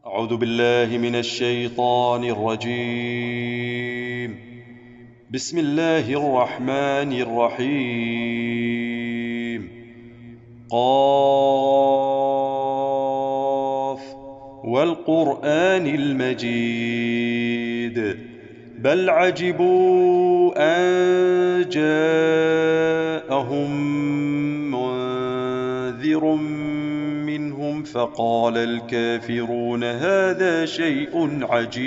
أعوذ بالله من الشيطان الرجيم. بسم الله الرحمن الرحيم. قاف والقرآن المجيد بل عجبوا أن جاءهم منذر منهم فقال الكافرون هذا شيء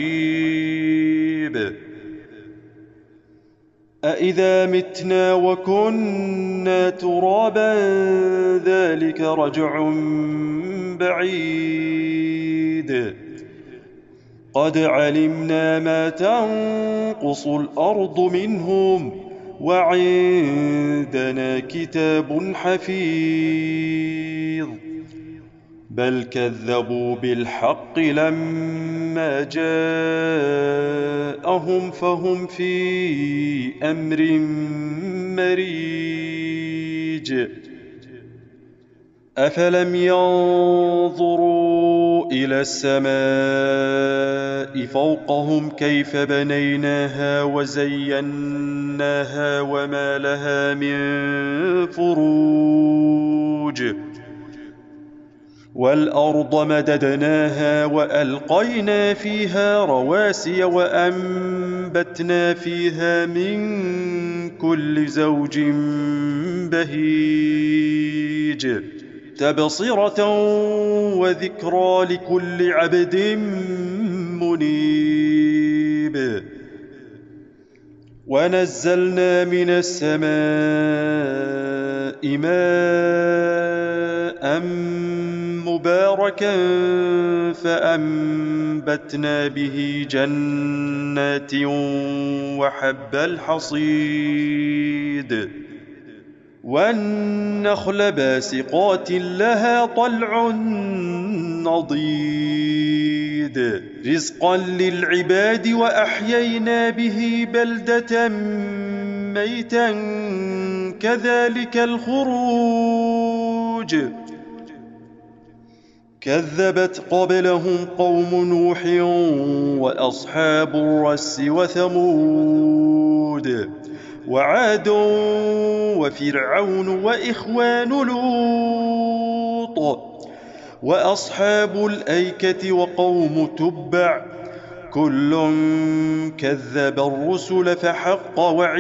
عجيب أإذا متنا وكنا ترابا ذلك رجع بعيد قد علمنا ما تنقص الأرض منهم وعندنا كتاب حفيظ بل كذبوا بالحق لما جاءهم فهم في أمر مريج أفلم ينظروا إلى السماء فوقهم كيف بنيناها وزيناها وما لها من فروج والأرض مددناها وألقينا فيها رواسي وأنبتنا فيها من كل زوج بهيج تبصرة وذكرى لكل عبد منيب ونزلنا من السماء ماء مباركا فأنبتنا به جنات وحب الحصيد والنخل باسقات لها طلع نضيد رزقا للعباد وأحيينا به بلدة ميتا كذلك الخروج كذبت قبلهم قوم نوح وأصحاب الرس وثمود وعاد وفرعون وإخوان لوط وأصحاب الأيكة وقوم تبع كل كذب الرسل فحق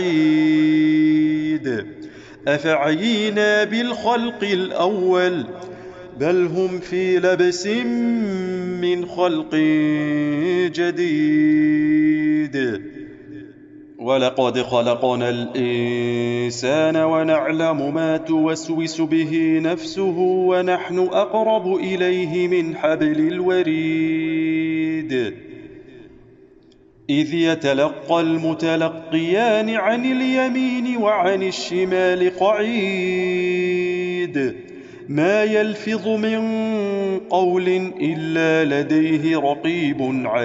وعيد أفعينا بالخلق الأول بل هم في لبس من خلق جديد ولقد خلقنا الإنسان ونعلم ما توسوس به نفسه ونحن أقرب إليه من حبل الوريد إذ يتلقى المتلقيان عن اليمين وعن الشمال قعيد ما يلفظ من قول إلا لديه رقيب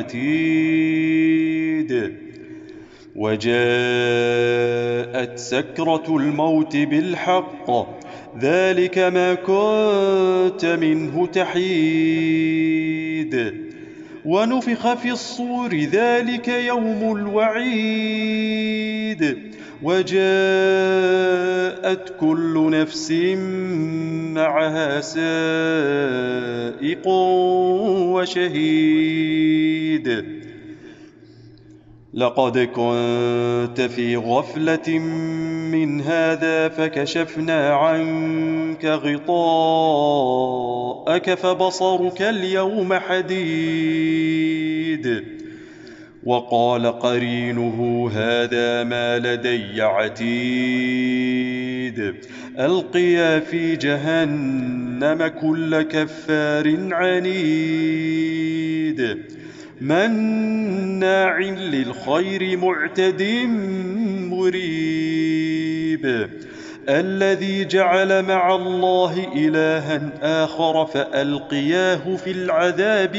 عتيد وجاءت سكرة الموت بالحق ذلك ما كنت منه تحيد ونفخ في الصور ذلك يوم الوعيد وجاءت كل نفس معها سائق وشهيد لقد كنت في غفلة من هذا فكشفنا عنك غطاءك فبصرك اليوم حديد وقال قرينه هذا ما لدي عتيد ألقيا في جهنم كل كفار عنيد مناع للخير معتد مريب الذي جعل مع الله إلها آخر فألقياه في العذاب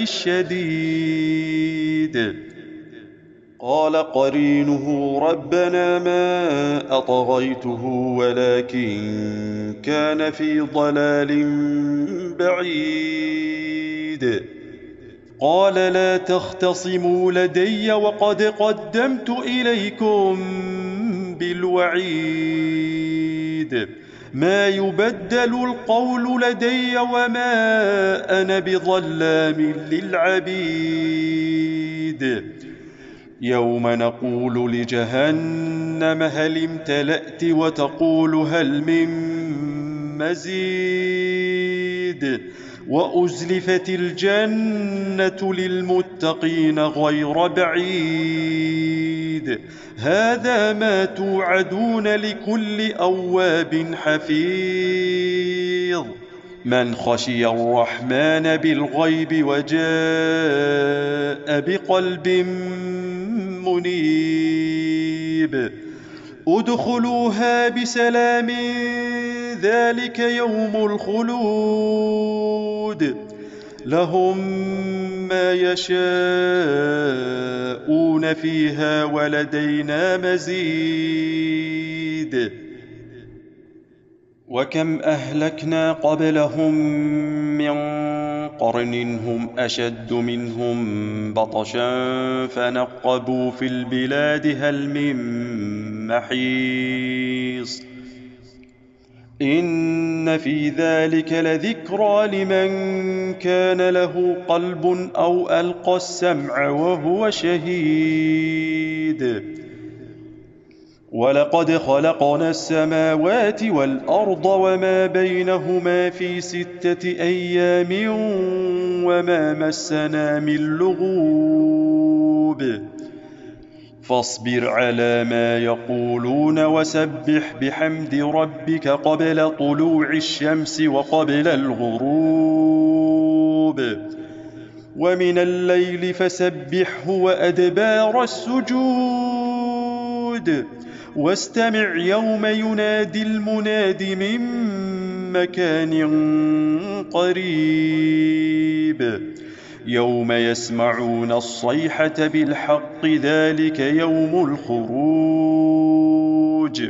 الشديد قال قرينه ربنا ما أطغيته ولكن كان في ضلال بعيد قال لا تختصموا لدي وقد قدمت إليكم بالوعيد ما يبدل القول لدي وما أنا بظلام للعبيد يوم نقول لجهنم هل امتلأت وتقول هل من مزيد وأزلفت الجنة للمتقين غير بعيد هذا ما توعدون لكل أواب حفيظ من خشي الرحمن بالغيب وجاء بقلب منيب ادخلوها بسلام ذلك يوم الخلود لهم ما يشاءون فيها ولدينا مزيد وكم أهلكنا قبلهم من قرن هم أشد منهم بطشا فنقبوا في البلاد هل من محيص إن في ذلك لذكرى لمن كان له قلب أو ألقى السمع وهو شهيد ولقد خلقنا السماوات والأرض وما بينهما في 6 أيام وما مسنا من لغوب فاصبر على ما يقولون وسبح بحمد ربك قبل طلوع الشمس وقبل الغروب ومن الليل فسبحه وأدبار السجود واستمع يوم ينادي المناد من مكان قريب يوم يسمعون الصيحة بالحق ذلك يوم الخروج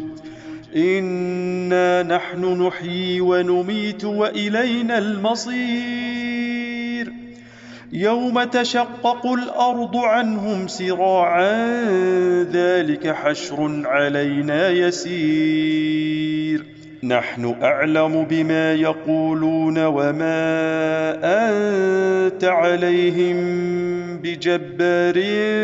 إنا نحن نحيي ونميت وإلينا المصير يوم تشقق الأرض عنهم سراعا ذلك حشر علينا يسير نحن أعلم بما يقولون وما أنت عليهم بجبار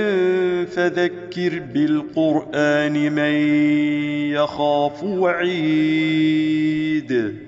فذكر بالقرآن من يخاف وعيد